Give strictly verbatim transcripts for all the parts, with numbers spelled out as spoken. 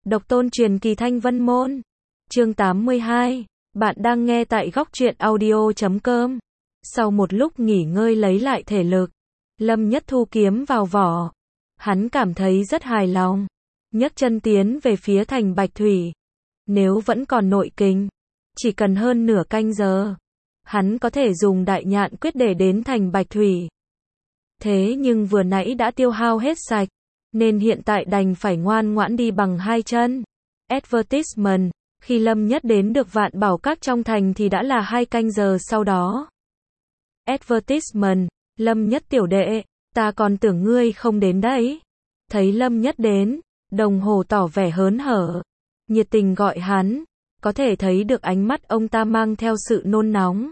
Độc tôn truyền kỳ Thanh Vân Môn. Chương tám mươi hai. Bạn đang nghe tại góc truyện audio chấm com. Sau một lúc nghỉ ngơi lấy lại thể lực, Lâm Nhất thu kiếm vào vỏ. Hắn cảm thấy rất hài lòng. Nhấc chân tiến về phía thành Bạch Thủy. Nếu vẫn còn nội kình, chỉ cần hơn nửa canh giờ, hắn có thể dùng đại nhạn quyết để đến thành Bạch Thủy. Thế nhưng vừa nãy đã tiêu hao hết sạch, nên hiện tại đành phải ngoan ngoãn đi bằng hai chân. Advertisement. Khi Lâm Nhất đến được Vạn Bảo Các trong thành thì đã là hai canh giờ sau đó. Advertisement. Lâm Nhất tiểu đệ, ta còn tưởng ngươi không đến đấy. Thấy Lâm Nhất đến, Đồng Hồ tỏ vẻ hớn hở, nhiệt tình gọi hắn, có thể thấy được ánh mắt ông ta mang theo sự nôn nóng.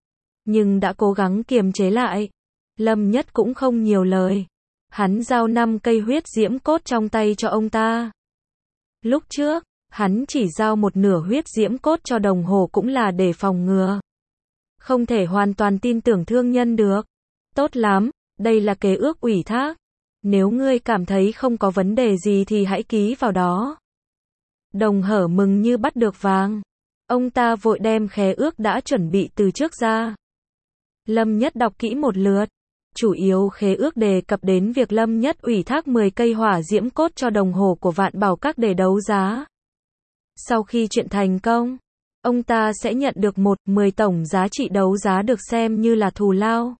Nhưng đã cố gắng kiềm chế lại. Lâm Nhất cũng không nhiều lời. Hắn giao năm cây huyết diễm cốt trong tay cho ông ta. Lúc trước, hắn chỉ giao một nửa huyết diễm cốt cho Đồng Hồ cũng là để phòng ngừa. Không thể hoàn toàn tin tưởng thương nhân được. Tốt lắm, đây là kế ước ủy thác. Nếu ngươi cảm thấy không có vấn đề gì thì hãy ký vào đó. Đồng Hở mừng như bắt được vàng. Ông ta vội đem khế ước đã chuẩn bị từ trước ra. Lâm Nhất đọc kỹ một lượt. Chủ yếu khế ước đề cập đến việc Lâm Nhất ủy thác mười cây hỏa diễm cốt cho Đồng Hồ của Vạn Bảo Các để đấu giá. Sau khi chuyện thành công, ông ta sẽ nhận được một mười tổng giá trị đấu giá được xem như là thù lao.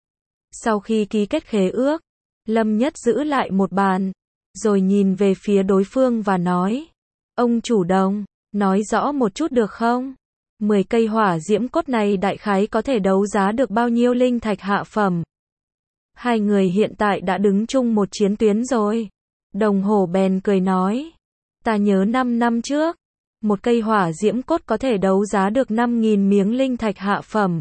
Sau khi ký kết khế ước, Lâm Nhất giữ lại một bàn, rồi nhìn về phía đối phương và nói: Ông chủ Đồng, nói rõ một chút được không? mười cây hỏa diễm cốt này đại khái có thể đấu giá được bao nhiêu linh thạch hạ phẩm? Hai người hiện tại đã đứng chung một chiến tuyến rồi. Đồng Hồ bèn cười nói: Ta nhớ năm năm trước, một cây hỏa diễm cốt có thể đấu giá được năm nghìn miếng linh thạch hạ phẩm.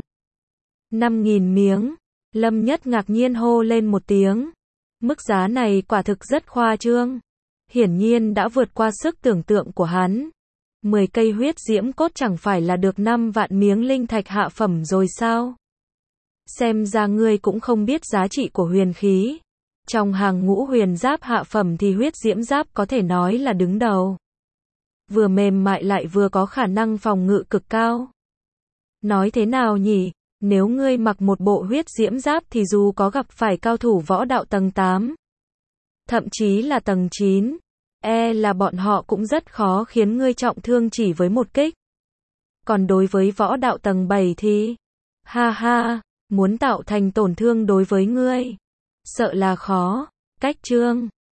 năm nghìn miếng. Lâm Nhất ngạc nhiên hô lên một tiếng. Mức giá này quả thực rất khoa trương. Hiển nhiên đã vượt qua sức tưởng tượng của hắn. mười cây huyết diễm cốt chẳng phải là được năm vạn miếng linh thạch hạ phẩm rồi sao? Xem ra ngươi cũng không biết giá trị của huyền khí. Trong hàng ngũ huyền giáp hạ phẩm thì huyết diễm giáp có thể nói là đứng đầu. Vừa mềm mại lại vừa có khả năng phòng ngự cực cao. Nói thế nào nhỉ? Nếu ngươi mặc một bộ huyết diễm giáp thì dù có gặp phải cao thủ võ đạo tầng tám, thậm chí là tầng chín, e là bọn họ cũng rất khó khiến ngươi trọng thương chỉ với một kích. Còn đối với võ đạo tầng bảy thì, ha ha, muốn tạo thành tổn thương đối với ngươi, sợ là khó. Cách chương